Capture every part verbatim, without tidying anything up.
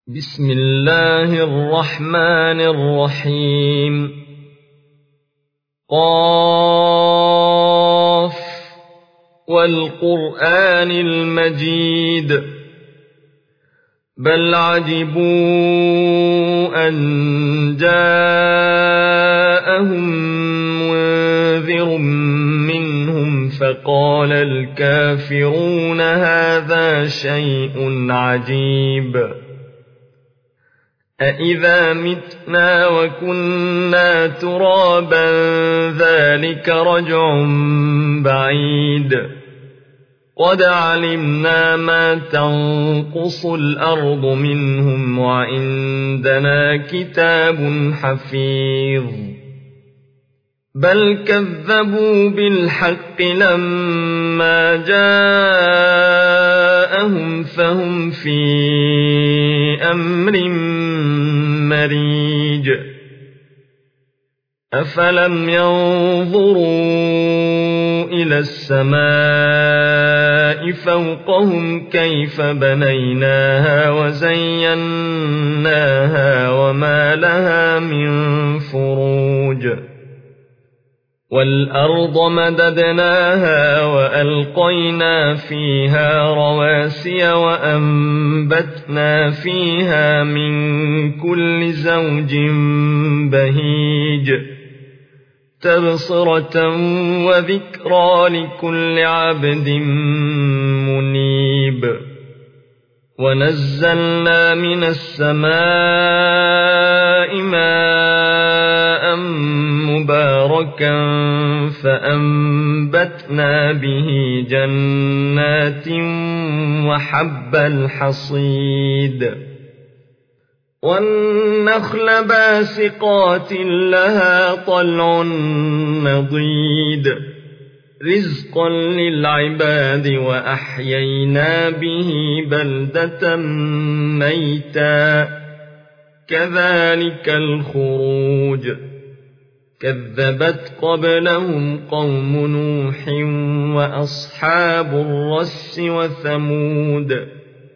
بسم الله الرحمن الرحيم. قاف والقرآن المجيد بل عجبوا أن جاءهم منذر منهم فقال الكافرون هذا شيء عجيب أإذا متنا وكنا ترابا ذلك رجع بعيد قد علمنا ما تنقص الأرض منهم وعندنا كتاب حفيظ بل كذبوا بالحق لما جاءهم فهم في أمر مريج أفلم ينظروا إلى السماء فوقهم كيف بنيناها وزيناها وما لها من فروج والأرض مددناها وألقينا فيها رواسي وأنبتنا فيها من كل زوج بهيج تبصرة وذكرى لكل عبد منيب ونزلنا من السماء ماء مباركا فأنبتنا به جنات وحب الحصيد والنخل باسقات لها طلع نضيد رزقا للعباد وأحيينا به بلدة ميتا كذلك الخروج كذبت قبلهم قوم نوح وأصحاب الرس وثمود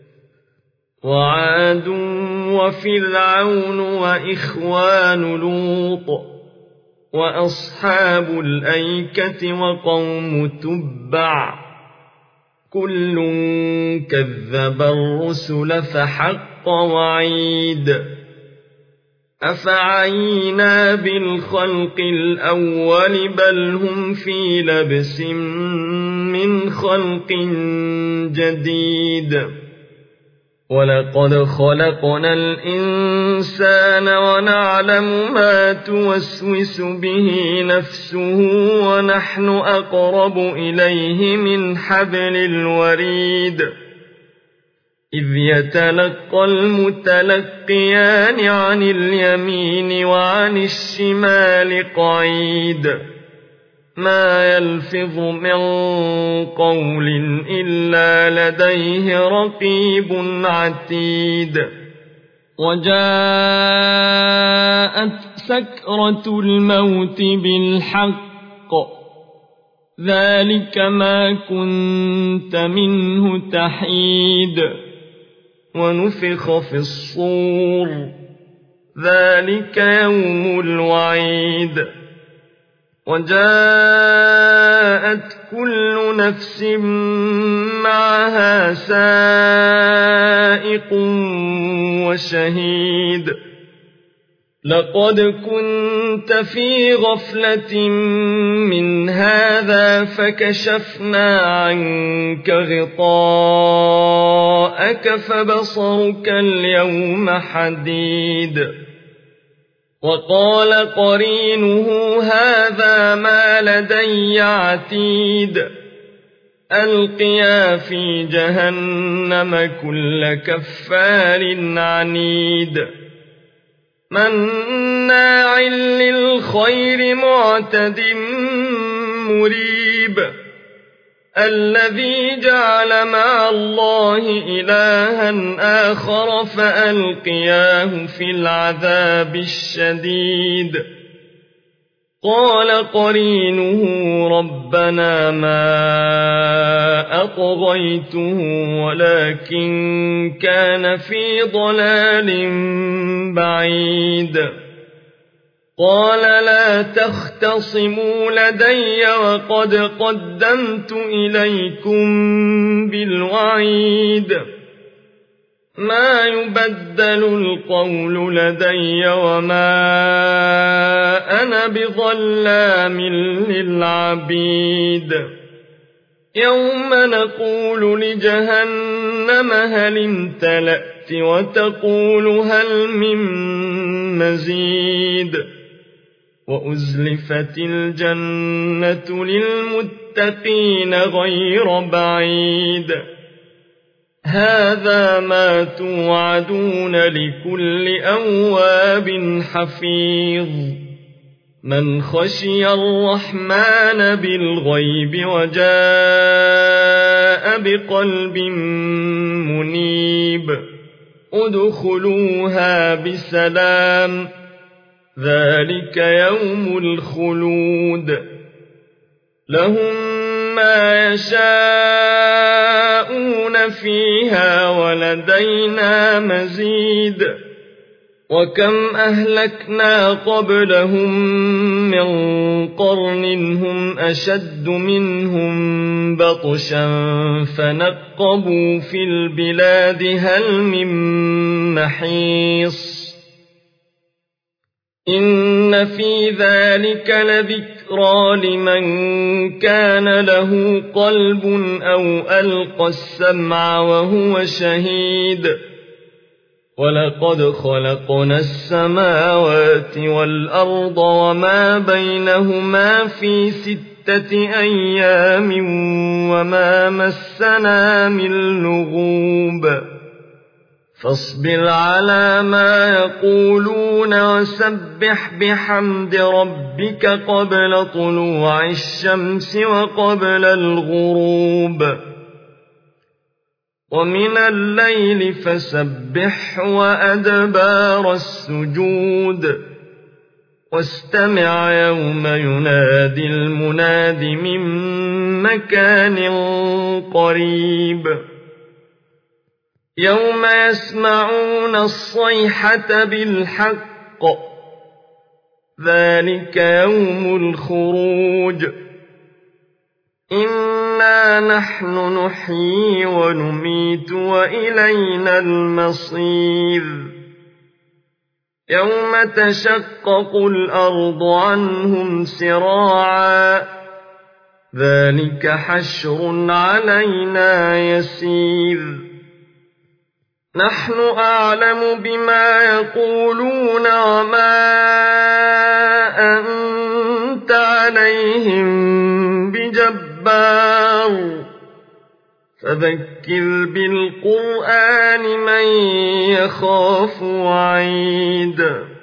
وعاد وفرعون وإخوان لوط وأصحاب الأيكة وقوم تبع كل كذب الرسل فحق وعيد أفعينا بالخلق الأول بل هم في لبس من خلق جديد ولقد خلقنا الإنسان ونعلم ما توسوس به نفسه ونحن أقرب إليه من حبل الوريد إذ يتلقى المتلقيان عن اليمين وعن الشمال قعيد ما يلفظ من قول إلا لديه رقيب عتيد وجاءت سكرة الموت بالحق ذلك ما كنت منه تحيد ونفخ في الصور ذلك يوم الوعيد وجاءت كل نفس معها سائق وشهيد لقد كنت في غفلة من هذا فكشفنا عنك غطاءك فبصرك اليوم حديد وقال قرينه هذا ما لدي عتيد ألقيا في جهنم كل كفار عنيد مناع للخير معتد مريب الذي جعل مع الله إلها آخر فألقياه في العذاب الشديد قال قرينه ربنا ما أطغيته ولكن كان في ضلال بعيد قال لا تختصموا لدي وقد قدمت إليكم بالوعيد ما يبدل القول لدي وما أنا بظلام للعبيد يوم نقول لجهنم هل امتلأت وتقول هل من مزيد وأزلفت الجنة للمتقين غير بعيد هذا ما توعدون لكل أواب حفيظ من خشي الرحمن بالغيب وجاء بقلب منيب ادخلوها بسلام ذلك يوم الخلود لهم ما يشاءون فيها ولدينا مزيد وكم أهلكنا قبلهم من قرن هم أشد منهم بطشا فنقبوا في البلاد هل من محيص إن في ذلك لذكرى لمن كان له قلب أو ألقى السمع وهو شهيد ولقد خلقنا السماوات والأرض وما بينهما في ستة أيام وما مسنا من لغوب فاصبر على ما يقولون وسبح بحمد ربك قبل طلوع الشمس وقبل الغروب ومن الليل فسبح وأدبار السجود واستمع يوم ينادي المناد من مكان قريب يوم يسمعون الصيحة بالحق ذلك يوم الخروج إنا نحن نحيي ونميت وإلينا المصير يوم تشقق الأرض عنهم سراعا ذلك حشر علينا يسير نحن أعلم بما يقولون وما أنت عليهم بجبار فذكر بالقرآن من يخاف وعيد